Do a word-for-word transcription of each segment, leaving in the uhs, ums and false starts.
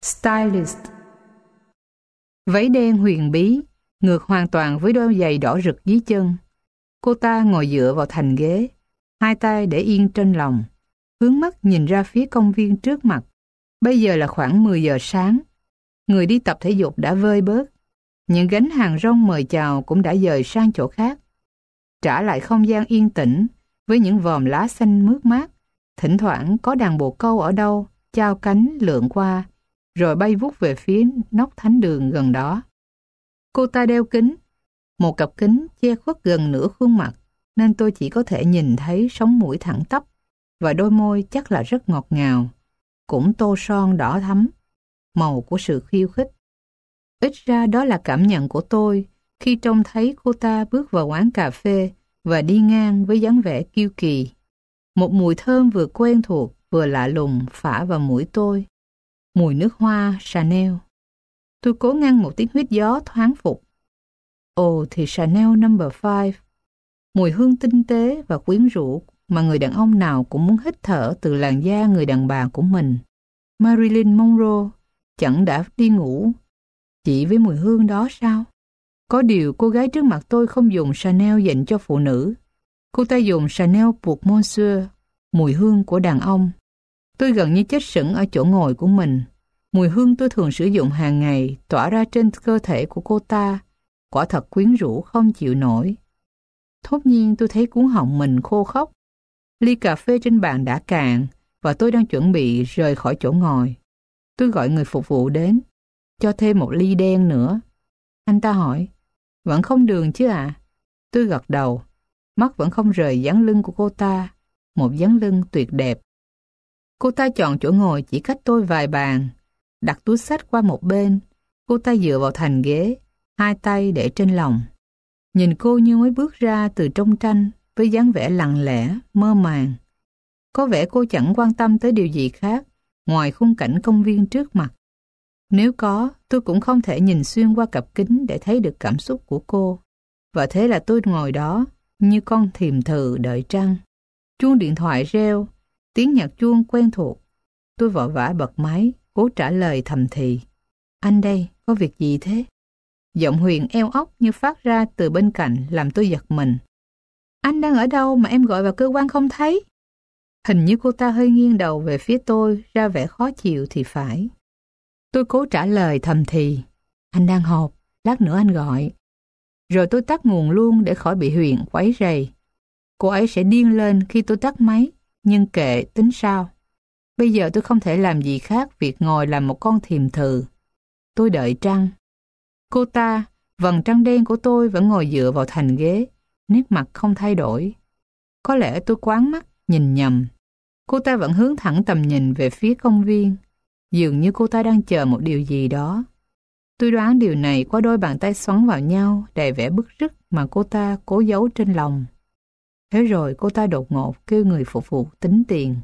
Stylist. Váy đen huyền bí, ngược hoàn toàn với đôi giày đỏ rực dưới chân. Cô ta ngồi dựa vào thành ghế, hai tay để yên trên lòng, hướng mắt nhìn ra phía công viên trước mặt. Bây giờ là khoảng mười giờ sáng. Người đi tập thể dục đã vơi bớt. Những gánh hàng rong mời chào cũng đã dời sang chỗ khác. Trả lại không gian yên tĩnh với những vòm lá xanh mướt mát. Thỉnh thoảng có đàn bồ câu ở đâu chao cánh lượn qua, rồi bay vút về phía nóc thánh đường gần đó. Cô ta đeo kính, một cặp kính che khuất gần nửa khuôn mặt, nên tôi chỉ có thể nhìn thấy sống mũi thẳng tắp và đôi môi chắc là rất ngọt ngào, cũng tô son đỏ thắm, màu của sự khiêu khích. Ít ra đó là cảm nhận của tôi khi trông thấy cô ta bước vào quán cà phê và đi ngang với dáng vẻ kiêu kỳ. Một mùi thơm vừa quen thuộc vừa lạ lùng phả vào mũi tôi. Mùi nước hoa Chanel. Tôi cố ngăn một tiếng huýt gió thoáng phục. Ồ thì Chanel number five. Mùi hương tinh tế và quyến rũ mà người đàn ông nào cũng muốn hít thở từ làn da người đàn bà của mình. Marilyn Monroe chẳng đã đi ngủ chỉ với mùi hương đó sao? Có điều cô gái trước mặt tôi không dùng Chanel dành cho phụ nữ. Cô ta dùng Chanel pour Monsieur, mùi hương của đàn ông. Tôi gần như chết sững ở chỗ ngồi của mình. Mùi hương tôi thường sử dụng hàng ngày tỏa ra trên cơ thể của cô ta, quả thật quyến rũ không chịu nổi. Thốt nhiên tôi thấy cuống họng mình khô khốc. Ly cà phê trên bàn đã cạn và tôi đang chuẩn bị rời khỏi chỗ ngồi. Tôi gọi người phục vụ đến, cho thêm một ly đen nữa. Anh ta hỏi, vẫn không đường chứ ạ? À? Tôi gật đầu, mắt vẫn không rời dáng lưng của cô ta, một dáng lưng tuyệt đẹp. Cô ta chọn chỗ ngồi chỉ cách tôi vài bàn, đặt túi xách qua một bên. Cô ta dựa vào thành ghế, hai tay để trên lòng. Nhìn cô như mới bước ra từ trong tranh với dáng vẻ lặng lẽ, mơ màng. Có vẻ cô chẳng quan tâm tới điều gì khác ngoài khung cảnh công viên trước mặt. Nếu có, tôi cũng không thể nhìn xuyên qua cặp kính để thấy được cảm xúc của cô. Và thế là tôi ngồi đó như con thìm thừ đợi trăng. Chuông điện thoại reo, tiếng nhạc chuông quen thuộc. Tôi vội vã bật máy, cố trả lời thầm thì. Anh đây, có việc gì thế? Giọng Huyền eo óc như phát ra từ bên cạnh làm tôi giật mình. Anh đang ở đâu mà em gọi vào cơ quan không thấy? Hình như cô ta hơi nghiêng đầu về phía tôi, ra vẻ khó chịu thì phải. Tôi cố trả lời thầm thì. Anh đang họp, lát nữa anh gọi. Rồi tôi tắt nguồn luôn để khỏi bị Huyền quấy rầy. Cô ấy sẽ điên lên khi tôi tắt máy, nhưng kệ, tính sao. Bây giờ tôi không thể làm gì khác việc ngồi làm một con thìm thừ. Tôi đợi trăng. Cô ta, vầng trăng đen của tôi vẫn ngồi dựa vào thành ghế, nét mặt không thay đổi. Có lẽ tôi quáng mắt, nhìn nhầm. Cô ta vẫn hướng thẳng tầm nhìn về phía công viên. Dường như cô ta đang chờ một điều gì đó. Tôi đoán điều này qua đôi bàn tay xoắn vào nhau đầy vẻ bức rứt mà cô ta cố giấu trên lòng. Thế rồi cô ta đột ngột kêu người phục vụ tính tiền.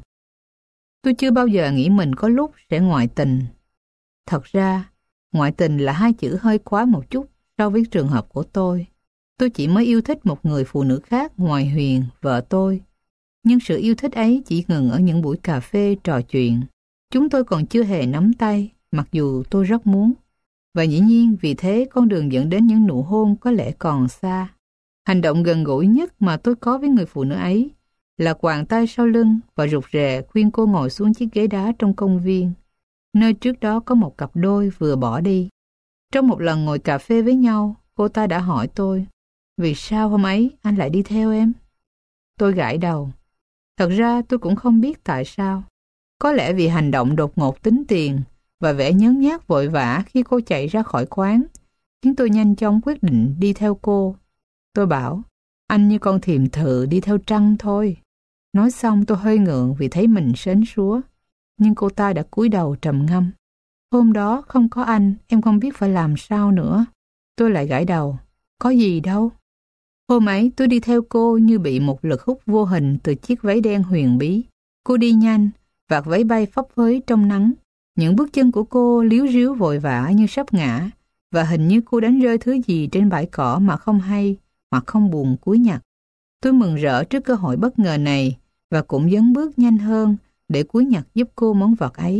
Tôi chưa bao giờ nghĩ mình có lúc sẽ ngoại tình. Thật ra, ngoại tình là hai chữ hơi quá một chút so với trường hợp của tôi. Tôi chỉ mới yêu thích một người phụ nữ khác ngoài Huyền, vợ tôi. Nhưng sự yêu thích ấy chỉ ngừng ở những buổi cà phê trò chuyện. Chúng tôi còn chưa hề nắm tay, mặc dù tôi rất muốn. Và dĩ nhiên vì thế con đường dẫn đến những nụ hôn có lẽ còn xa. Hành động gần gũi nhất mà tôi có với người phụ nữ ấy là quàng tay sau lưng và rụt rè khuyên cô ngồi xuống chiếc ghế đá trong công viên, nơi trước đó có một cặp đôi vừa bỏ đi. Trong một lần ngồi cà phê với nhau, cô ta đã hỏi tôi, vì sao hôm ấy anh lại đi theo em? Tôi gãi đầu. Thật ra tôi cũng không biết tại sao. Có lẽ vì hành động đột ngột tính tiền và vẻ nhớn nhác vội vã khi cô chạy ra khỏi quán, khiến tôi nhanh chóng quyết định đi theo cô. Tôi bảo, anh như con thìm thừ đi theo trăng thôi. Nói xong tôi hơi ngượng vì thấy mình sến súa, nhưng cô ta đã cúi đầu trầm ngâm. Hôm đó không có anh, em không biết phải làm sao nữa. Tôi lại gãi đầu, có gì đâu. Hôm ấy tôi đi theo cô như bị một lực hút vô hình từ chiếc váy đen huyền bí. Cô đi nhanh, vạt váy bay phấp phới trong nắng. Những bước chân của cô líu ríu vội vã như sắp ngã, và hình như cô đánh rơi thứ gì trên bãi cỏ mà không hay, hoặc không buồn cúi nhặt. Tôi mừng rỡ trước cơ hội bất ngờ này, và cũng dấn bước nhanh hơn để cúi nhặt giúp cô món vật ấy.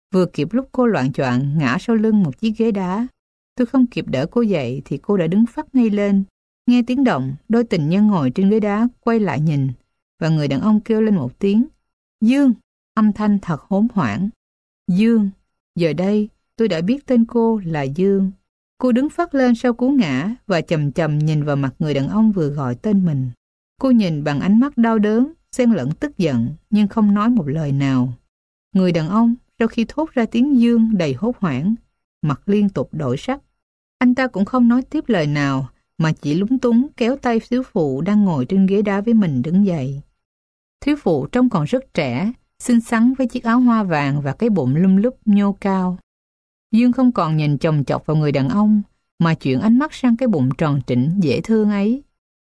Vừa kịp lúc cô loạng choạng ngã sau lưng một chiếc ghế đá. Tôi không kịp đỡ cô dậy thì cô đã đứng phắt ngay lên. Nghe tiếng động, đôi tình nhân ngồi trên ghế đá quay lại nhìn, và người đàn ông kêu lên một tiếng, Dương! Âm thanh thật hỗn hoảng. Dương! Giờ đây, tôi đã biết tên cô là Dương. Cô đứng phắt lên sau cú ngã và chầm chầm nhìn vào mặt người đàn ông vừa gọi tên mình. Cô nhìn bằng ánh mắt đau đớn, xen lẫn tức giận, nhưng không nói một lời nào. Người đàn ông, sau khi thốt ra tiếng Dương đầy hốt hoảng, mặt liên tục đổi sắc. Anh ta cũng không nói tiếp lời nào, mà chỉ lúng túng kéo tay thiếu phụ đang ngồi trên ghế đá với mình đứng dậy. Thiếu phụ trông còn rất trẻ, xinh xắn với chiếc áo hoa vàng và cái bụng lum lúp nhô cao. Dương không còn nhìn chòng chọc vào người đàn ông, mà chuyển ánh mắt sang cái bụng tròn trĩnh dễ thương ấy.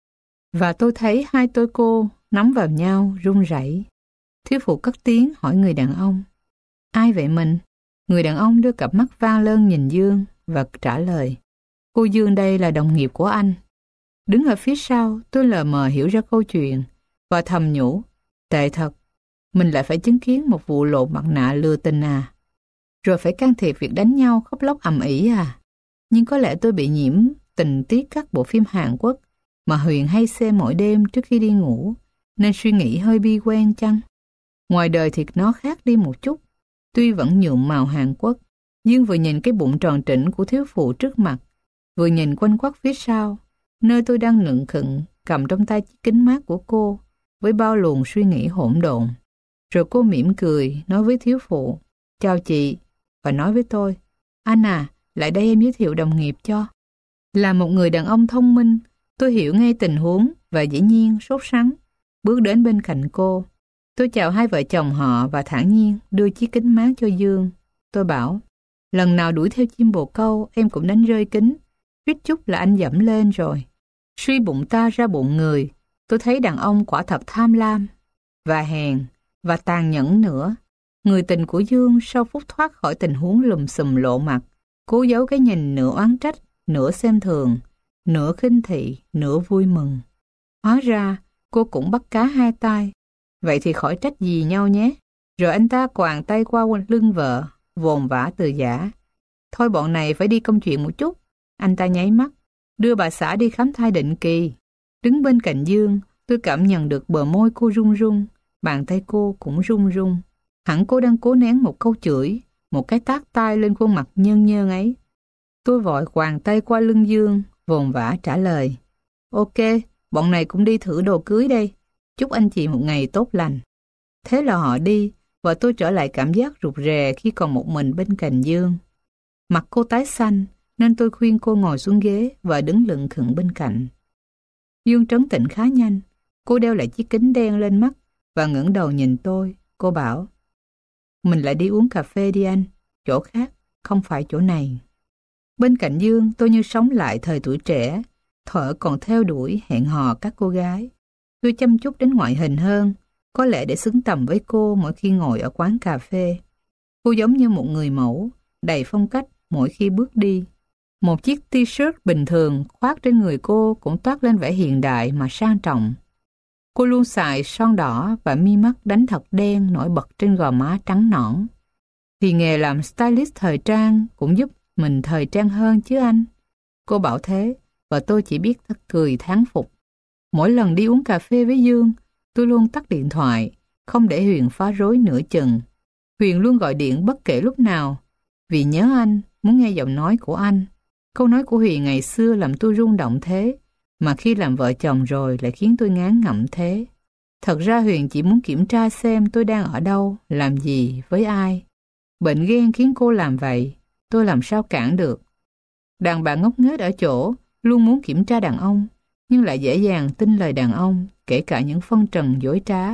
Và tôi thấy hai tôi cô nắm vào nhau run rẩy. Thiếu phụ cất tiếng hỏi người đàn ông, ai vậy mình? Người đàn ông đưa cặp mắt vang lơn nhìn Dương và trả lời, cô Dương đây là đồng nghiệp của anh. Đứng ở phía sau, tôi lờ mờ hiểu ra câu chuyện và thầm nhủ, tệ thật, mình lại phải chứng kiến một vụ lột mặt nạ lừa tình à, rồi phải can thiệp việc đánh nhau khóc lóc ầm ĩ à. Nhưng có lẽ tôi bị nhiễm tình tiết các bộ phim Hàn Quốc mà Huyền hay xem mỗi đêm trước khi đi ngủ, nên suy nghĩ hơi bi quan chăng? Ngoài đời thì nó khác đi một chút, tuy vẫn nhuộm màu Hàn Quốc. Dương vừa nhìn cái bụng tròn trĩnh của thiếu phụ trước mặt, vừa nhìn quanh quất phía sau, nơi tôi đang lững khựng cầm trong tay chiếc kính mát của cô với bao luồng suy nghĩ hỗn độn. Rồi cô mỉm cười nói với thiếu phụ, chào chị, và nói với tôi, anh à, lại đây em giới thiệu đồng nghiệp cho. Là một người đàn ông thông minh, tôi hiểu ngay tình huống và dĩ nhiên sốt sắng bước đến bên cạnh cô. Tôi chào hai vợ chồng họ và thản nhiên đưa chiếc kính mát cho Dương. Tôi bảo, lần nào đuổi theo chim bồ câu em cũng đánh rơi kính, suýt chút là anh dẫm lên rồi. Suy bụng ta ra bụng người, tôi thấy đàn ông quả thật tham lam và hèn và tàn nhẫn nữa. Người tình của Dương sau phút thoát khỏi tình huống lùm xùm lộ mặt, cố giấu cái nhìn nửa oán trách, nửa xem thường, nửa khinh thị, nửa vui mừng. Hóa ra cô cũng bắt cá hai tay, vậy thì khỏi trách gì nhau nhé. Rồi anh ta quàng tay qua lưng vợ, vồn vã từ giả. Thôi bọn này phải đi công chuyện một chút. Anh ta nháy mắt, đưa bà xã đi khám thai định kỳ. Đứng bên cạnh Dương, tôi cảm nhận được bờ môi cô run run, bàn tay cô cũng run run. Hẳn cô đang cố nén một câu chửi, một cái tát tai lên khuôn mặt nhơn nhơn ấy. Tôi vội quàng tay qua lưng Dương, vồn vã trả lời. Ok, bọn này cũng đi thử đồ cưới đây. Chúc anh chị một ngày tốt lành. Thế là họ đi, và tôi trở lại cảm giác rụt rè khi còn một mình bên cạnh Dương. Mặt cô tái xanh, nên tôi khuyên cô ngồi xuống ghế và đứng lững khựng bên cạnh. Dương trấn tĩnh khá nhanh. Cô đeo lại chiếc kính đen lên mắt và ngẩng đầu nhìn tôi. Cô bảo, mình lại đi uống cà phê đi anh, chỗ khác, không phải chỗ này. Bên cạnh Dương, tôi như sống lại thời tuổi trẻ, thở còn theo đuổi hẹn hò các cô gái. Tôi chăm chút đến ngoại hình hơn, có lẽ để xứng tầm với cô mỗi khi ngồi ở quán cà phê. Cô giống như một người mẫu, đầy phong cách mỗi khi bước đi. Một chiếc t-shirt bình thường khoác trên người cô cũng toát lên vẻ hiện đại mà sang trọng. Cô luôn xài son đỏ và mi mắt đánh thật đen nổi bật trên gò má trắng nõn. Thì nghề làm stylist thời trang cũng giúp mình thời trang hơn chứ anh. Cô bảo thế, và tôi chỉ biết cười thán phục. Mỗi lần đi uống cà phê với Dương, tôi luôn tắt điện thoại, không để Huyền phá rối nửa chừng. Huyền luôn gọi điện bất kể lúc nào, vì nhớ anh, muốn nghe giọng nói của anh. Câu nói của Huyền ngày xưa làm tôi rung động thế, mà khi làm vợ chồng rồi lại khiến tôi ngán ngẩm thế. Thật ra Huyền chỉ muốn kiểm tra xem tôi đang ở đâu, làm gì, với ai. Bệnh ghen khiến cô làm vậy, tôi làm sao cản được. Đàn bà ngốc nghếch ở chỗ, luôn muốn kiểm tra đàn ông, nhưng lại dễ dàng tin lời đàn ông, kể cả những phân trần dối trá.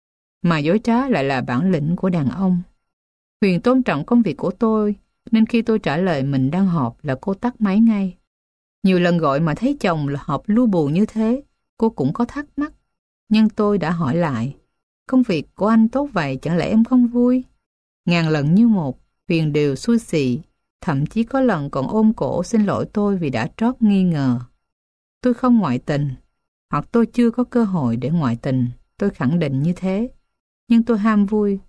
Mà dối trá lại là bản lĩnh của đàn ông. Huyền tôn trọng công việc của tôi, nên khi tôi trả lời mình đang họp là cô tắt máy ngay. Nhiều lần gọi mà thấy chồng là họp lu bù như thế, cô cũng có thắc mắc. Nhưng tôi đã hỏi lại, công việc của anh tốt vậy chẳng lẽ em không vui? Ngàn lần như một, Huyền đều xui xị, thậm chí có lần còn ôm cổ xin lỗi tôi vì đã trót nghi ngờ. Tôi không ngoại tình, hoặc tôi chưa có cơ hội để ngoại tình, tôi khẳng định như thế. Nhưng tôi ham vui,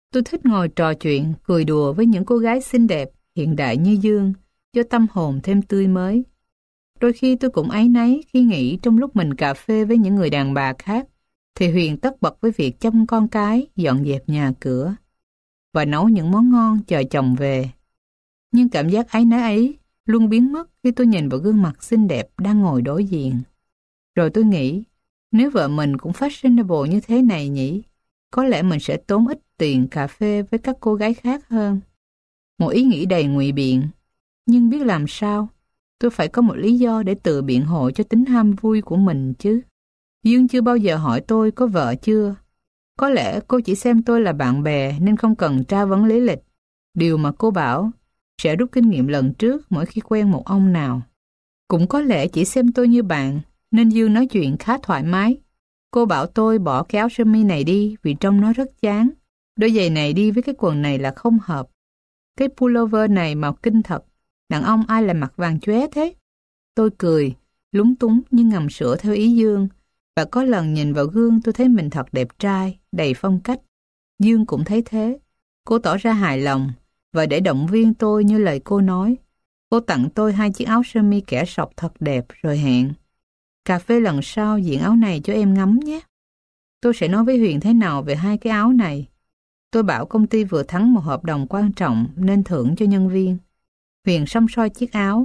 Tôi thích ngồi trò chuyện, cười đùa với những cô gái xinh đẹp, hiện đại như Dương, cho tâm hồn thêm tươi mới. Đôi khi tôi cũng áy náy khi nghĩ trong lúc mình cà phê với những người đàn bà khác, thì Huyền tất bật với việc chăm con cái, dọn dẹp nhà cửa và nấu những món ngon chờ chồng về. Nhưng cảm giác áy náy ấy luôn biến mất khi tôi nhìn vào gương mặt xinh đẹp đang ngồi đối diện. Rồi tôi nghĩ, nếu vợ mình cũng fashionable như thế này nhỉ, có lẽ mình sẽ tốn ít tiền cà phê với các cô gái khác hơn. Một ý nghĩ đầy ngụy biện, nhưng biết làm sao, tôi phải có một lý do để tự biện hộ cho tính ham vui của mình chứ. Dương chưa bao giờ hỏi tôi có vợ chưa. Có lẽ cô chỉ xem tôi là bạn bè nên không cần tra vấn lý lịch. Điều mà cô bảo sẽ rút kinh nghiệm lần trước mỗi khi quen một ông nào. Cũng có lẽ chỉ xem tôi như bạn nên Dương nói chuyện khá thoải mái. Cô bảo tôi bỏ cái áo sơ mi này đi vì trông nó rất chán. Đôi giày này đi với cái quần này là không hợp. Cái pullover này màu kinh thật. Đàn ông ai lại mặc vàng chóe thế? Tôi cười, lúng túng nhưng ngầm sửa theo ý Dương. Và có lần nhìn vào gương tôi thấy mình thật đẹp trai, đầy phong cách. Dương cũng thấy thế. Cô tỏ ra hài lòng. Và để động viên tôi như lời cô nói, cô tặng tôi hai chiếc áo sơ mi kẻ sọc thật đẹp rồi hẹn. Cà phê lần sau diện áo này cho em ngắm nhé. Tôi sẽ nói với Huyền thế nào về hai cái áo này. Tôi bảo công ty vừa thắng một hợp đồng quan trọng nên thưởng cho nhân viên. Huyền săm soi chiếc áo.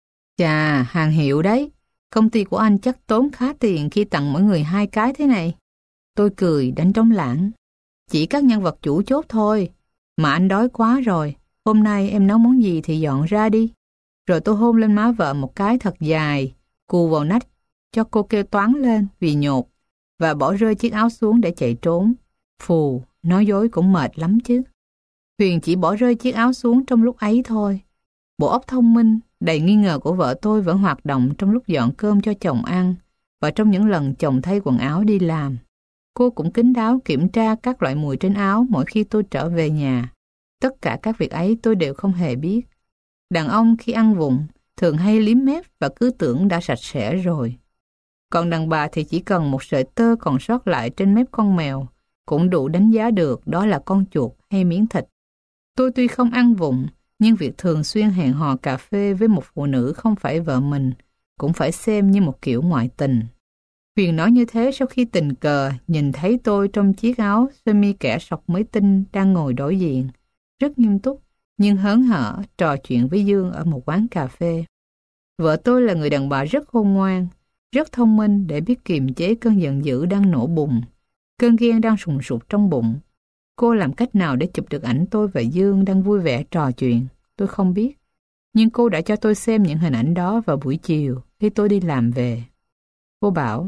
Chà, hàng hiệu đấy. Công ty của anh chắc tốn khá tiền khi tặng mỗi người hai cái thế này. Tôi cười đánh trống lãng. Chỉ các nhân vật chủ chốt thôi. Mà anh đói quá rồi. Hôm nay em nấu món gì thì dọn ra đi. Rồi tôi hôn lên má vợ một cái thật dài, cù vào nách, cho cô kêu toáng lên vì nhột, và bỏ rơi chiếc áo xuống để chạy trốn. Phù, nói dối cũng mệt lắm chứ. Huyền chỉ bỏ rơi chiếc áo xuống trong lúc ấy thôi. Bộ óc thông minh, đầy nghi ngờ của vợ tôi vẫn hoạt động trong lúc dọn cơm cho chồng ăn và trong những lần chồng thay quần áo đi làm. Cô cũng kín đáo kiểm tra các loại mùi trên áo mỗi khi tôi trở về nhà. Tất cả các việc ấy tôi đều không hề biết. Đàn ông khi ăn vụng thường hay liếm mép và cứ tưởng đã sạch sẽ rồi. Còn đàn bà thì chỉ cần một sợi tơ còn sót lại trên mép con mèo cũng đủ đánh giá được đó là con chuột hay miếng thịt. Tôi tuy không ăn vụng, nhưng việc thường xuyên hẹn hò cà phê với một phụ nữ không phải vợ mình cũng phải xem như một kiểu ngoại tình. Huyền nói như thế sau khi tình cờ nhìn thấy tôi trong chiếc áo sơ mi kẻ sọc mới tinh đang ngồi đối diện, rất nghiêm túc nhưng hớn hở trò chuyện với Dương ở một quán cà phê. Vợ tôi là người đàn bà rất khôn ngoan, rất thông minh để biết kiềm chế cơn giận dữ đang nổ bùng, cơn ghen đang sùng sục trong bụng. Cô làm cách nào để chụp được ảnh tôi và Dương đang vui vẻ trò chuyện, tôi không biết. Nhưng cô đã cho tôi xem những hình ảnh đó vào buổi chiều khi tôi đi làm về. Cô bảo,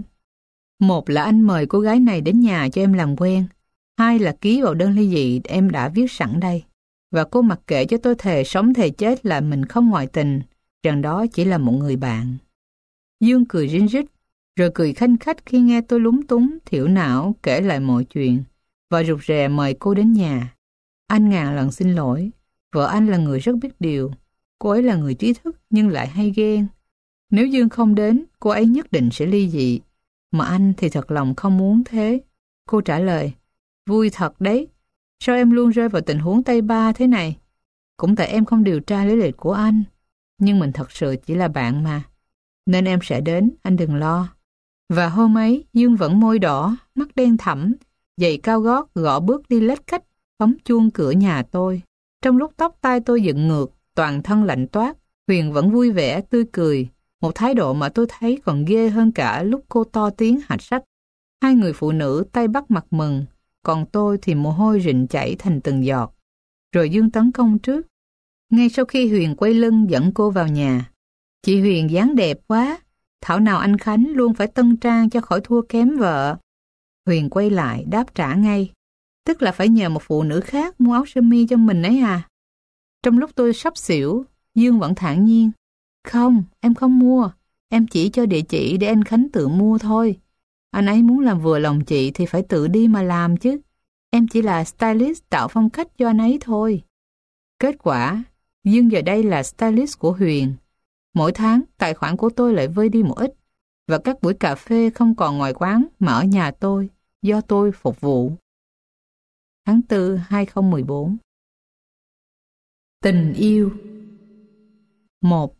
một là anh mời cô gái này đến nhà cho em làm quen, hai là ký vào đơn ly dị em đã viết sẵn đây. Và cô mặc kệ cho tôi thề sống thề chết là mình không ngoại tình, rằng đó chỉ là một người bạn. Dương cười rín rít, rồi cười khanh khách khi nghe tôi lúng túng, thiểu não kể lại mọi chuyện, và rụt rè mời cô đến nhà. Anh ngàn lần xin lỗi, vợ anh là người rất biết điều, cô ấy là người trí thức nhưng lại hay ghen. Nếu Dương không đến, cô ấy nhất định sẽ ly dị, mà anh thì thật lòng không muốn thế. Cô trả lời, vui thật đấy. Sao em luôn rơi vào tình huống Tây Ba thế này? Cũng tại em không điều tra lý lịch của anh. Nhưng mình thật sự chỉ là bạn mà. Nên em sẽ đến, anh đừng lo. Và hôm ấy, Dương vẫn môi đỏ, mắt đen thẳm, giày cao gót gõ bước đi lách cách, bấm chuông cửa nhà tôi. Trong lúc tóc tai tôi dựng ngược, toàn thân lạnh toát, Huyền vẫn vui vẻ, tươi cười. Một thái độ mà tôi thấy còn ghê hơn cả lúc cô to tiếng hạch sách. Hai người phụ nữ tay bắt mặt mừng, còn tôi thì mồ hôi rịn chảy thành từng giọt. Rồi Dương tấn công trước. Ngay sau khi Huyền quay lưng dẫn cô vào nhà. Chị Huyền dáng đẹp quá, thảo nào anh Khánh luôn phải tân trang cho khỏi thua kém vợ. Huyền quay lại đáp trả ngay. Tức là phải nhờ một phụ nữ khác mua áo sơ mi cho mình ấy à? Trong lúc tôi sắp xỉu, Dương vẫn thản nhiên. Không, em không mua. Em chỉ cho địa chỉ để anh Khánh tự mua thôi. Anh ấy muốn làm vừa lòng chị thì phải tự đi mà làm chứ. Em chỉ là stylist tạo phong cách cho anh ấy thôi. Kết quả, Dương giờ đây là stylist của Huyền. Mỗi tháng, tài khoản của tôi lại vơi đi một ít. Và các buổi cà phê không còn ngoài quán mà ở nhà tôi, do tôi phục vụ. tháng tư năm hai không một bốn. Tình yêu. Một.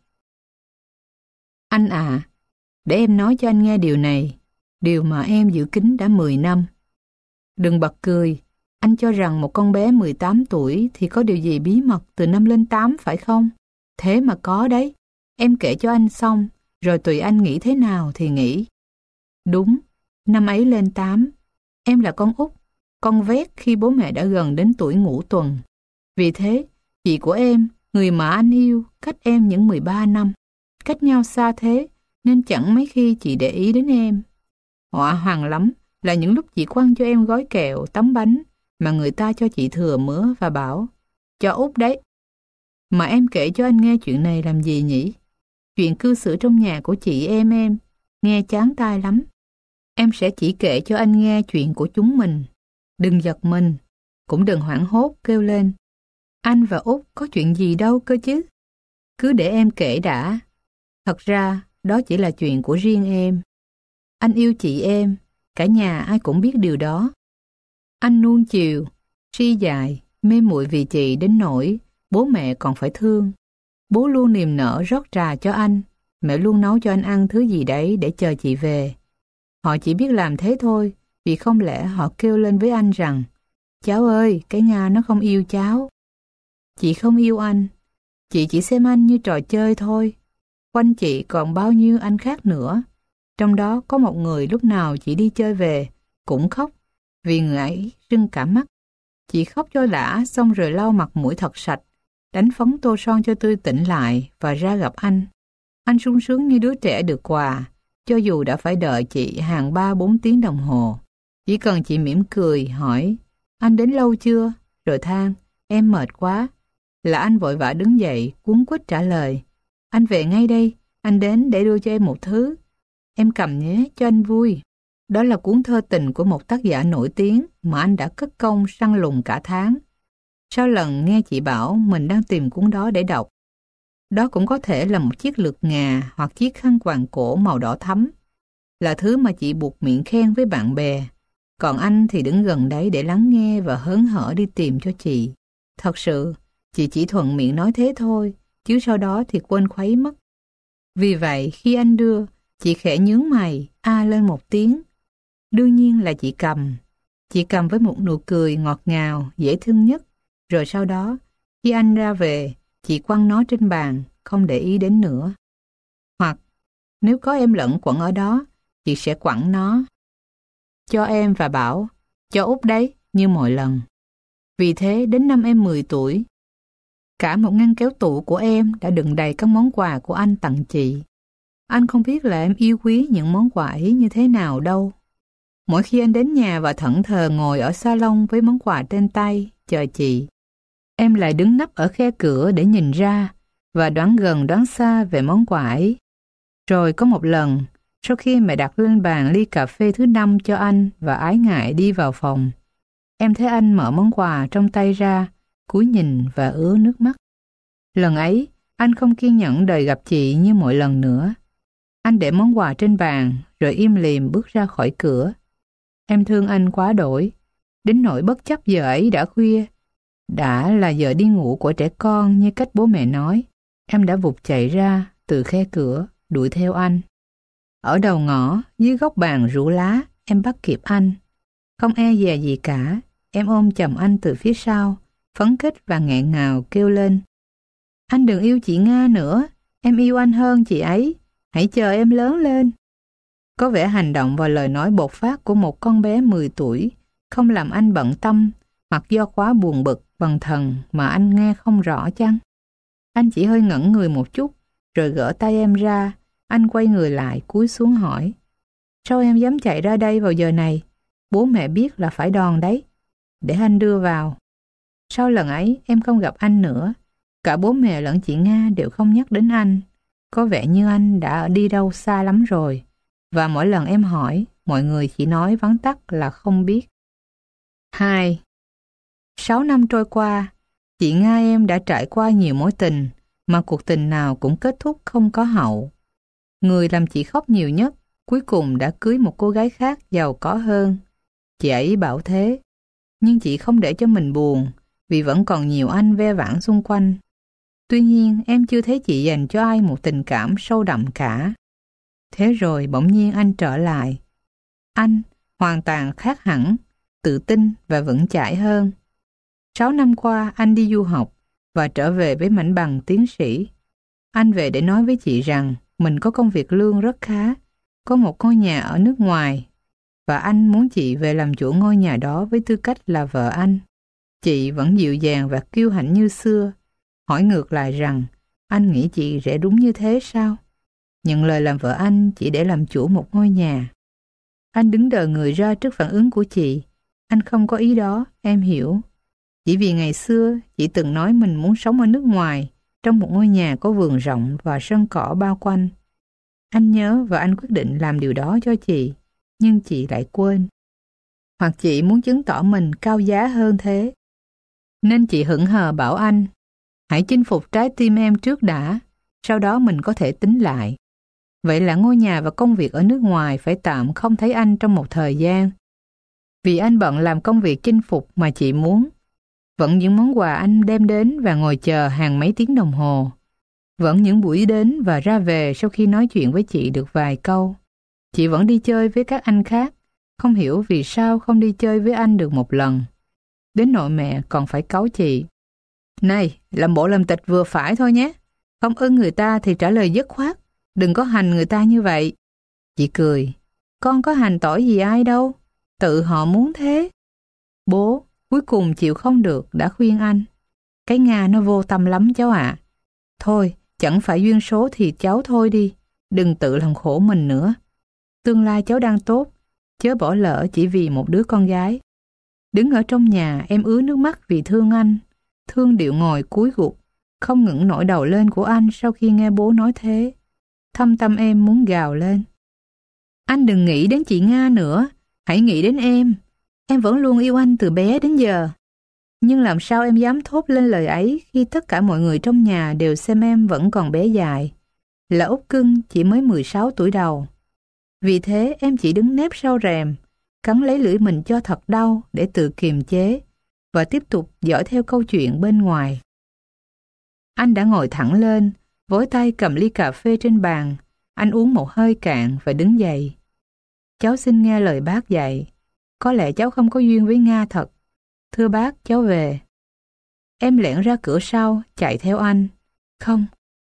Anh à, để em nói cho anh nghe điều này, điều mà em giữ kín đã mười năm. Đừng bật cười, anh cho rằng một con bé mười tám tuổi thì có điều gì bí mật từ năm lên tám phải không? Thế mà có đấy, em kể cho anh xong, rồi tùy anh nghĩ thế nào thì nghĩ. Đúng, năm ấy lên tám, em là con út, con vét khi bố mẹ đã gần đến tuổi ngũ tuần. Vì thế, chị của em, người mà anh yêu, cách em những mười ba năm. Cách nhau xa thế, nên chẳng mấy khi chị để ý đến em. Họa hoàng lắm là những lúc chị quăng cho em gói kẹo, tấm bánh, mà người ta cho chị thừa mứa và bảo, cho út đấy. Mà em kể cho anh nghe chuyện này làm gì nhỉ? Chuyện cư xử trong nhà của chị em em, nghe chán tai lắm. Em sẽ chỉ kể cho anh nghe chuyện của chúng mình. Đừng giật mình, cũng đừng hoảng hốt kêu lên. Anh và út có chuyện gì đâu cơ chứ? Cứ để em kể đã. Thật ra, đó chỉ là chuyện của riêng em. Anh yêu chị em, cả nhà ai cũng biết điều đó. Anh nuông chiều, si dại, mê muội vì chị đến nỗi bố mẹ còn phải thương. Bố luôn niềm nở rót trà cho anh, mẹ luôn nấu cho anh ăn thứ gì đấy để chờ chị về. Họ chỉ biết làm thế thôi, vì không lẽ họ kêu lên với anh rằng, cháu ơi, cái Nga nó không yêu cháu. Chị không yêu anh, chị chỉ xem anh như trò chơi thôi. Quanh chị còn bao nhiêu anh khác nữa. Trong đó có một người lúc nào chị đi chơi về cũng khóc, vì người ấy sưng cả mắt. Chị khóc cho đã, xong rồi lau mặt mũi thật sạch, đánh phấn tô son cho tươi tỉnh lại và ra gặp anh. Anh sung sướng như đứa trẻ được quà, cho dù đã phải đợi chị hàng ba bốn tiếng đồng hồ. Chỉ cần chị mỉm cười, hỏi, anh đến lâu chưa? Rồi than, em mệt quá. Là anh vội vã đứng dậy, cuống quýt trả lời, anh về ngay đây, anh đến để đưa cho em một thứ. Em cầm nhé, cho anh vui. Đó là cuốn thơ tình của một tác giả nổi tiếng mà anh đã cất công săn lùng cả tháng. Sau lần nghe chị bảo mình đang tìm cuốn đó để đọc. Đó cũng có thể là một chiếc lược ngà hoặc chiếc khăn quàng cổ màu đỏ thắm. Là thứ mà chị buộc miệng khen với bạn bè. Còn anh thì đứng gần đấy để lắng nghe và hớn hở đi tìm cho chị. Thật sự, chị chỉ thuận miệng nói thế thôi, chứ sau đó thì quên khuấy mất. Vì vậy, khi anh đưa, chị khẽ nhướng mày, a lên một tiếng. Đương nhiên là chị cầm. Chị cầm với một nụ cười ngọt ngào, dễ thương nhất. Rồi sau đó, khi anh ra về, chị quăng nó trên bàn, không để ý đến nữa. Hoặc, nếu có em lẫn quẩn ở đó, chị sẽ quẳng nó cho em và bảo, cho út đấy, như mọi lần. Vì thế, đến năm em mười tuổi, cả một ngăn kéo tủ của em đã đựng đầy các món quà của anh tặng chị. Anh không biết là em yêu quý những món quà ấy như thế nào đâu. Mỗi khi anh đến nhà và thẫn thờ ngồi ở salon với món quà trên tay, chờ chị, em lại đứng nấp ở khe cửa để nhìn ra và đoán gần đoán xa về món quà ấy. Rồi có một lần, sau khi mẹ đặt lên bàn ly cà phê thứ năm cho anh và ái ngại đi vào phòng, em thấy anh mở món quà trong tay ra, cúi nhìn và ứa nước mắt. Lần ấy, anh không kiên nhẫn đợi gặp chị như mọi lần nữa. Anh để món quà trên bàn rồi im lìm bước ra khỏi cửa. Em thương anh quá đổi, đến nỗi bất chấp giờ ấy đã khuya, đã là giờ đi ngủ của trẻ con như cách bố mẹ nói. Em đã vụt chạy ra từ khe cửa, đuổi theo anh. Ở đầu ngõ, dưới góc bàn rủ lá, em bắt kịp anh. Không e dè gì cả, em ôm chầm anh từ phía sau, phấn khích và nghẹn ngào kêu lên. Anh đừng yêu chị Nga nữa, em yêu anh hơn chị ấy, hãy chờ em lớn lên. Có vẻ hành động và lời nói bột phát của một con bé mười tuổi không làm anh bận tâm, hoặc do quá buồn bực, bần thần mà anh nghe không rõ chăng? Anh chỉ hơi ngẩn người một chút, rồi gỡ tay em ra, anh quay người lại cúi xuống hỏi. Sao em dám chạy ra đây vào giờ này? Bố mẹ biết là phải đòn đấy. Để anh đưa vào. Sau lần ấy em không gặp anh nữa. Cả bố mẹ lẫn chị Nga đều không nhắc đến anh. Có vẻ như anh đã đi đâu xa lắm rồi. Và mỗi lần em hỏi, mọi người chỉ nói vắn tắt là không biết. Hai. Sáu năm trôi qua, chị Nga em đã trải qua nhiều mối tình, mà cuộc tình nào cũng kết thúc không có hậu. Người làm chị khóc nhiều nhất, cuối cùng đã cưới một cô gái khác giàu có hơn. Chị ấy bảo thế. Nhưng chị không để cho mình buồn, vì vẫn còn nhiều anh ve vãn xung quanh. Tuy nhiên, em chưa thấy chị dành cho ai một tình cảm sâu đậm cả. Thế rồi bỗng nhiên anh trở lại. Anh hoàn toàn khác hẳn, tự tin và vững chãi hơn. Sáu năm qua anh đi du học và trở về với mảnh bằng tiến sĩ. Anh về để nói với chị rằng mình có công việc lương rất khá, có một ngôi nhà ở nước ngoài, và anh muốn chị về làm chủ ngôi nhà đó với tư cách là vợ anh. Chị vẫn dịu dàng và kiêu hãnh như xưa, hỏi ngược lại rằng anh nghĩ chị sẽ đúng như thế sao? Nhận lời làm vợ anh chỉ để làm chủ một ngôi nhà. Anh đứng đờ người ra trước phản ứng của chị. Anh không có ý đó, em hiểu. Chỉ vì ngày xưa chị từng nói mình muốn sống ở nước ngoài, trong một ngôi nhà có vườn rộng và sân cỏ bao quanh. Anh nhớ và anh quyết định làm điều đó cho chị, nhưng chị lại quên. Hoặc chị muốn chứng tỏ mình cao giá hơn thế. Nên chị hững hờ bảo anh, hãy chinh phục trái tim em trước đã, sau đó mình có thể tính lại. Vậy là ngôi nhà và công việc ở nước ngoài phải tạm không thấy anh trong một thời gian. Vì anh bận làm công việc chinh phục mà chị muốn. Vẫn những món quà anh đem đến và ngồi chờ hàng mấy tiếng đồng hồ. Vẫn những buổi đến và ra về sau khi nói chuyện với chị được vài câu. Chị vẫn đi chơi với các anh khác, không hiểu vì sao không đi chơi với anh được một lần. Đến nội mẹ còn phải cáu chị. Này, làm bộ làm tịch vừa phải thôi nhé. Không ưng người ta thì trả lời dứt khoát. Đừng có hành người ta như vậy. Chị cười. Con có hành tỏi gì ai đâu. Tự họ muốn thế. Bố, cuối cùng chịu không được đã khuyên anh. Cái Nga nó vô tâm lắm cháu ạ. Thôi, chẳng phải duyên số thì cháu thôi đi. Đừng tự làm khổ mình nữa. Tương lai cháu đang tốt, chớ bỏ lỡ chỉ vì một đứa con gái. Đứng ở trong nhà em ứa nước mắt vì thương anh. Thương điệu ngồi cúi gục, không ngẩng nổi đầu lên của anh sau khi nghe bố nói thế. Thâm tâm em muốn gào lên. Anh đừng nghĩ đến chị Nga nữa, hãy nghĩ đến em. Em vẫn luôn yêu anh từ bé đến giờ. Nhưng làm sao em dám thốt lên lời ấy khi tất cả mọi người trong nhà đều xem em vẫn còn bé dài. Là út cưng chỉ mới mười sáu tuổi đầu. Vì thế em chỉ đứng nép sau rèm, cắn lấy lưỡi mình cho thật đau để tự kiềm chế và tiếp tục dõi theo câu chuyện bên ngoài. Anh đã ngồi thẳng lên, với tay cầm ly cà phê trên bàn. Anh uống một hơi cạn và đứng dậy. Cháu xin nghe lời bác dạy. Có lẽ cháu không có duyên với Nga thật. Thưa bác, cháu về. Em lẻn ra cửa sau, chạy theo anh. Không.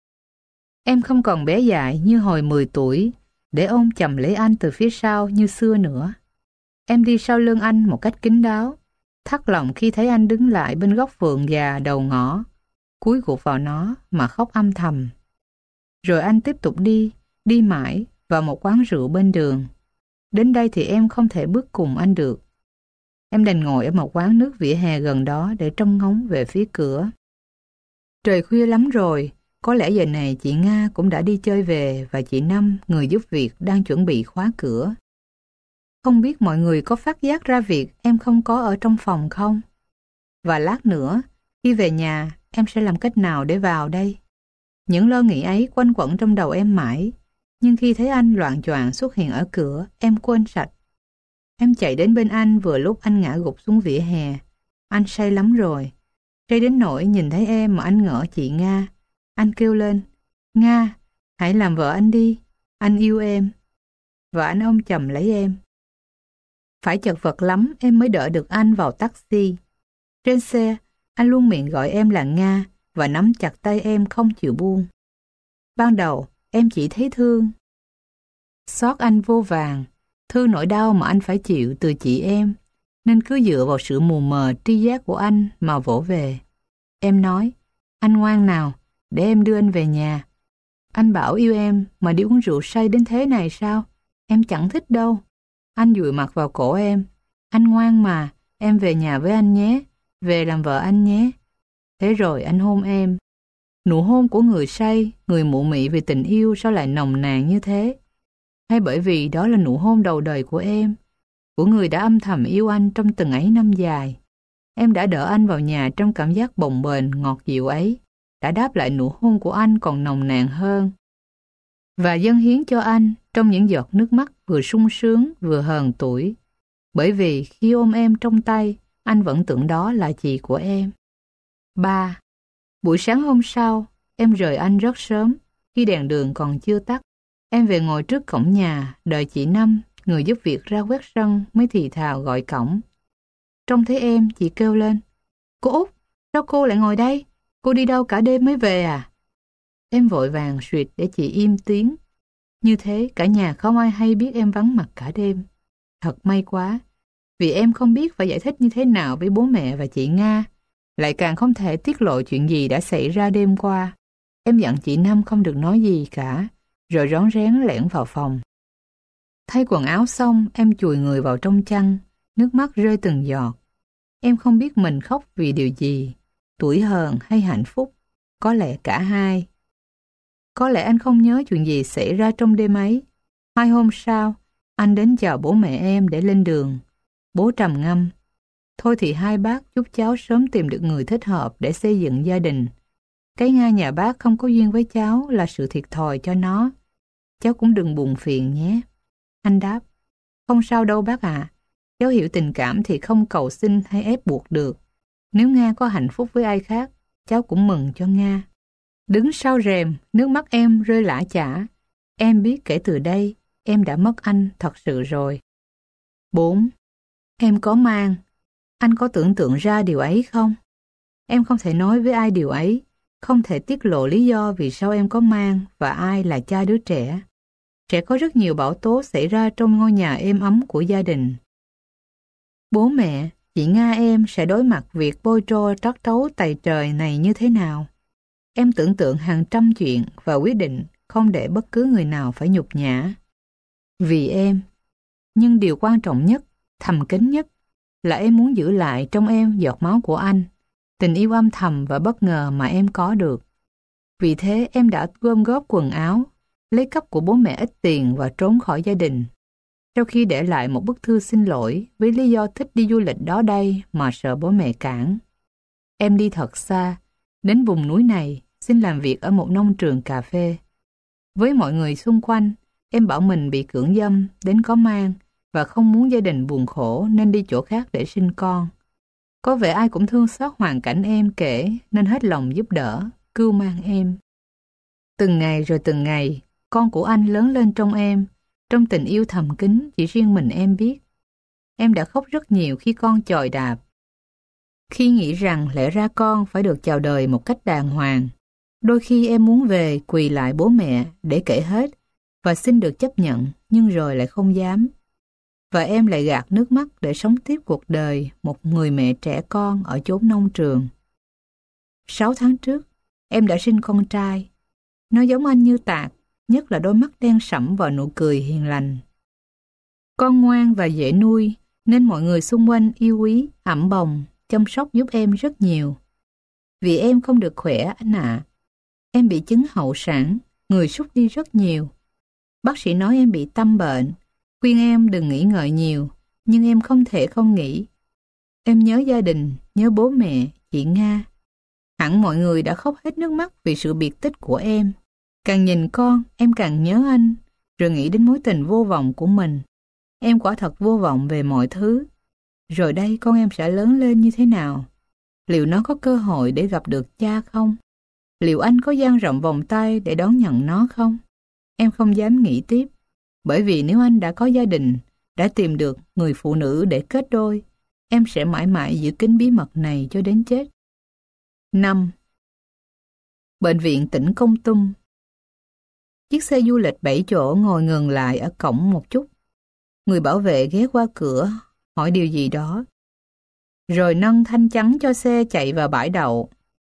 Em không còn bé dại như hồi mười tuổi, để ôm chầm lấy anh từ phía sau như xưa nữa. Em đi sau lưng anh một cách kín đáo, thắt lòng khi thấy anh đứng lại bên góc vườn già đầu ngõ, cúi gục vào nó mà khóc âm thầm. Rồi anh tiếp tục đi, đi mãi vào một quán rượu bên đường. Đến đây thì em không thể bước cùng anh được. Em đành ngồi ở một quán nước vỉa hè gần đó để trông ngóng về phía cửa. Trời khuya lắm rồi, có lẽ giờ này chị Nga cũng đã đi chơi về và chị Năm, người giúp việc, đang chuẩn bị khóa cửa. Không biết mọi người có phát giác ra việc em không có ở trong phòng không? Và lát nữa, khi về nhà, em sẽ làm cách nào để vào đây? Những lo nghĩ ấy quanh quẩn trong đầu em mãi, nhưng khi thấy anh loạng choạng xuất hiện ở cửa, em quên sạch. Em chạy đến bên anh vừa lúc anh ngã gục xuống vỉa hè. Anh say lắm rồi, say đến nỗi nhìn thấy em mà anh ngỡ chị Nga. Anh kêu lên, Nga, hãy làm vợ anh đi, anh yêu em. Và anh ôm chầm lấy em. Phải chật vật lắm em mới đỡ được anh vào taxi. Trên xe, anh luôn miệng gọi em là Nga và nắm chặt tay em không chịu buông. Ban đầu, em chỉ thấy thương. Xót anh vô vàn, thương nỗi đau mà anh phải chịu từ chị em, nên cứ dựa vào sự mù mờ tri giác của anh mà vỗ về. Em nói, anh ngoan nào, để em đưa anh về nhà. Anh bảo yêu em mà đi uống rượu say đến thế này sao? Em chẳng thích đâu. Anh dụi mặt vào cổ em. Anh ngoan mà, em về nhà với anh nhé, về làm vợ anh nhé. Thế rồi anh hôn em. Nụ hôn của người say, người mụ mị vì tình yêu sao lại nồng nàn như thế? Hay bởi vì đó là nụ hôn đầu đời của em, của người đã âm thầm yêu anh trong từng ấy năm dài. Em đã đỡ anh vào nhà trong cảm giác bồng bềnh ngọt dịu ấy, đã đáp lại nụ hôn của anh còn nồng nàn hơn. Và dâng hiến cho anh trong những giọt nước mắt vừa sung sướng vừa hờn tuổi. Bởi vì khi ôm em trong tay, anh vẫn tưởng đó là chị của em. ba. Buổi sáng hôm sau, em rời anh rất sớm, khi đèn đường còn chưa tắt. Em về ngồi trước cổng nhà, đợi chị Năm, người giúp việc ra quét sân, mới thì thào gọi cổng. Trông thấy em, chị kêu lên: "Cô Út, sao cô lại ngồi đây? Cô đi đâu cả đêm mới về à?" Em vội vàng suýt để chị im tiếng. Như thế cả nhà không ai hay biết em vắng mặt cả đêm. Thật may quá, vì em không biết phải giải thích như thế nào với bố mẹ và chị Nga, lại càng không thể tiết lộ chuyện gì đã xảy ra đêm qua. Em dặn chị Năm không được nói gì cả, rồi rón rén lẻn vào phòng. Thay quần áo xong, em chùi người vào trong chăn, nước mắt rơi từng giọt. Em không biết mình khóc vì điều gì, tủi hờn hay hạnh phúc, có lẽ cả hai. Có lẽ anh không nhớ chuyện gì xảy ra trong đêm ấy. Hai hôm sau, anh đến chào bố mẹ em để lên đường. Bố trầm ngâm: "Thôi thì hai bác chúc cháu sớm tìm được người thích hợp để xây dựng gia đình. Cái Nga nhà bác không có duyên với cháu là sự thiệt thòi cho nó. Cháu cũng đừng buồn phiền nhé." Anh đáp: "Không sao đâu bác ạ. À. Cháu hiểu tình cảm thì không cầu xin hay ép buộc được. Nếu Nga có hạnh phúc với ai khác, cháu cũng mừng cho Nga." Đứng sau rèm, nước mắt em rơi lã chã. Em biết kể từ đây, em đã mất anh thật sự rồi. bốn. Em có mang. Anh có tưởng tượng ra điều ấy không? Em không thể nói với ai điều ấy, không thể tiết lộ lý do vì sao em có mang và ai là cha đứa trẻ. Sẽ có rất nhiều bão tố xảy ra trong ngôi nhà êm ấm của gia đình. Bố mẹ, chị Nga em sẽ đối mặt việc bôi trôi trắc trấu tày trời này như thế nào? Em tưởng tượng hàng trăm chuyện và quyết định không để bất cứ người nào phải nhục nhã. Vì em. Nhưng điều quan trọng nhất, thầm kín nhất, là em muốn giữ lại trong em giọt máu của anh, tình yêu âm thầm và bất ngờ mà em có được. Vì thế em đã gom góp quần áo, lấy cắp của bố mẹ ít tiền và trốn khỏi gia đình. Sau khi để lại một bức thư xin lỗi với lý do thích đi du lịch đó đây mà sợ bố mẹ cản. Em đi thật xa, đến vùng núi này, xin làm việc ở một nông trường cà phê. Với mọi người xung quanh, em bảo mình bị cưỡng dâm đến có mang và không muốn gia đình buồn khổ nên đi chỗ khác để sinh con. Có vẻ ai cũng thương xót hoàn cảnh em kể nên hết lòng giúp đỡ, cưu mang em. Từng ngày rồi từng ngày, con của anh lớn lên trong em, trong tình yêu thầm kín chỉ riêng mình em biết. Em đã khóc rất nhiều khi con chọi đạp, khi nghĩ rằng lẽ ra con phải được chào đời một cách đàng hoàng. Đôi khi em muốn về quỳ lại bố mẹ để kể hết và xin được chấp nhận, nhưng rồi lại không dám. Và em lại gạt nước mắt để sống tiếp cuộc đời một người mẹ trẻ con ở chốn nông trường. Sáu tháng trước, em đã sinh con trai. Nó giống anh như tạc, nhất là đôi mắt đen sẫm và nụ cười hiền lành. Con ngoan và dễ nuôi, nên mọi người xung quanh yêu quý, ẵm bồng, chăm sóc giúp em rất nhiều. Vì em không được khỏe anh ạ. À. Em bị chứng hậu sản, người sút đi rất nhiều. Bác sĩ nói em bị tâm bệnh, khuyên em đừng nghĩ ngợi nhiều, nhưng em không thể không nghĩ. Em nhớ gia đình, nhớ bố mẹ, chị Nga. Hẳn mọi người đã khóc hết nước mắt vì sự biệt tích của em. Càng nhìn con, em càng nhớ anh, rồi nghĩ đến mối tình vô vọng của mình. Em quả thật vô vọng về mọi thứ. Rồi đây con em sẽ lớn lên như thế nào? Liệu nó có cơ hội để gặp được cha không? Liệu anh có dang rộng vòng tay để đón nhận nó không? Em không dám nghĩ tiếp. Bởi vì nếu anh đã có gia đình, đã tìm được người phụ nữ để kết đôi, em sẽ mãi mãi giữ kín bí mật này cho đến chết. năm. Bệnh viện tỉnh Kon Tum. Chiếc xe du lịch bảy chỗ ngồi ngừng lại ở cổng một chút. Người bảo vệ ghé qua cửa, hỏi điều gì đó. Rồi nâng thanh chắn cho xe chạy vào bãi đậu.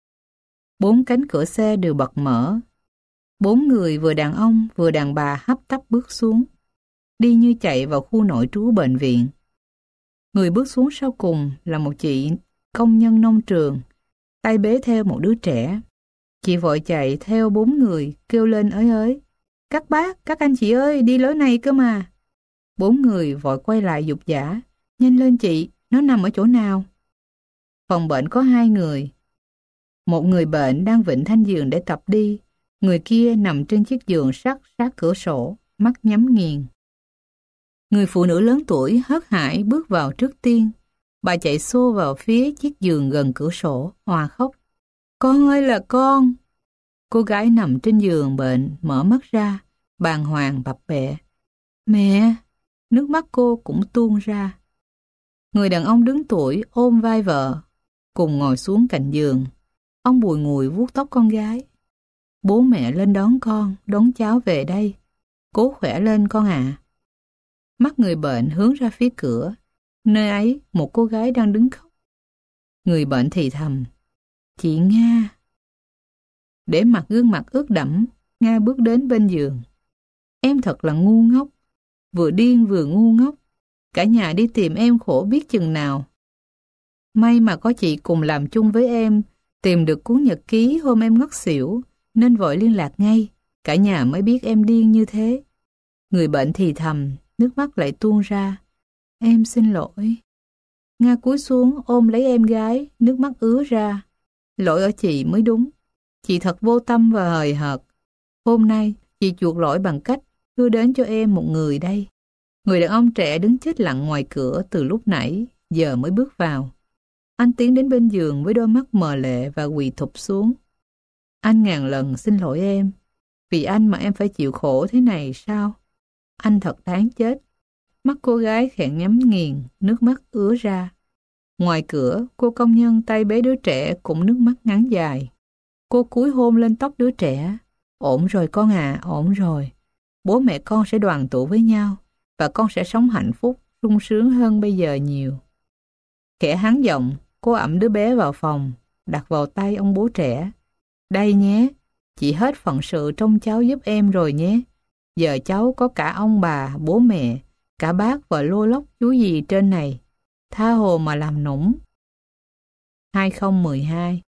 Bốn cánh cửa xe đều bật mở. Bốn người vừa đàn ông vừa đàn bà hấp tấp bước xuống, đi như chạy vào khu nội trú bệnh viện. Người bước xuống sau cùng là một chị công nhân nông trường, tay bế theo một đứa trẻ. Chị vội chạy theo bốn người, kêu lên ới ới: "Các bác, các anh chị ơi, đi lối này cơ mà." Bốn người vội quay lại giục giã: "Nhanh lên chị, nó nằm ở chỗ nào?" Phòng bệnh có hai người. Một người bệnh đang vịn thanh giường để tập đi, người kia nằm trên chiếc giường sắt sát cửa sổ, mắt nhắm nghiền. Người phụ nữ lớn tuổi hớt hải bước vào trước tiên, Bà chạy xô vào phía chiếc giường gần cửa sổ, òa khóc. Con ơi là con! Cô gái nằm trên giường bệnh, mở mắt ra, bàng hoàng bập bẹ. Mẹ! Nước mắt cô cũng tuôn ra. Người đàn ông đứng tuổi ôm vai vợ, cùng ngồi xuống cạnh giường. Ông bùi ngùi vuốt tóc con gái. Bố mẹ lên đón con, đón cháu về đây. Cố khỏe lên con ạ. À. Mắt người bệnh hướng ra phía cửa. Nơi ấy một cô gái đang đứng khóc. Người bệnh thì thầm. Chị Nga. Để mặt gương mặt ướt đẫm, Nga bước đến bên giường. Em thật là ngu ngốc. Vừa điên vừa ngu ngốc. Cả nhà đi tìm em khổ biết chừng nào. May mà có chị cùng làm chung với em, tìm được cuốn nhật ký hôm em ngất xỉu, nên vội liên lạc ngay. Cả nhà mới biết em điên như thế. Người bệnh thì thầm, nước mắt lại tuôn ra. Em xin lỗi. Nga cúi xuống ôm lấy em gái, nước mắt ứa ra. Lỗi ở chị mới đúng. Chị thật vô tâm và hời hợt. Hôm nay, chị chuộc lỗi bằng cách đưa đến cho em một người đây. Người đàn ông trẻ đứng chết lặng ngoài cửa từ lúc nãy, giờ mới bước vào. Anh tiến đến bên giường với đôi mắt mờ lệ và quỳ thụp xuống. Anh ngàn lần xin lỗi em. Vì anh mà em phải chịu khổ thế này sao? Anh thật đáng chết. Mắt cô gái khẽ nhắm nghiền, nước mắt ứa ra. Ngoài cửa, cô công nhân tay bế đứa trẻ cũng nước mắt ngắn dài. Cô cúi hôn lên tóc đứa trẻ. Ổn rồi con à, ổn rồi. Bố mẹ con sẽ đoàn tụ với nhau và con sẽ sống hạnh phúc, sung sướng hơn bây giờ nhiều. Khẽ hắn giọng, cô ẵm đứa bé vào phòng, đặt vào tay ông bố trẻ. Đây nhé, chị hết phận sự trông cháu giúp em rồi nhé. Giờ cháu có cả ông bà, bố mẹ, cả bác và lô lóc chú gì trên này. Tha hồ mà làm nũng. hai không một hai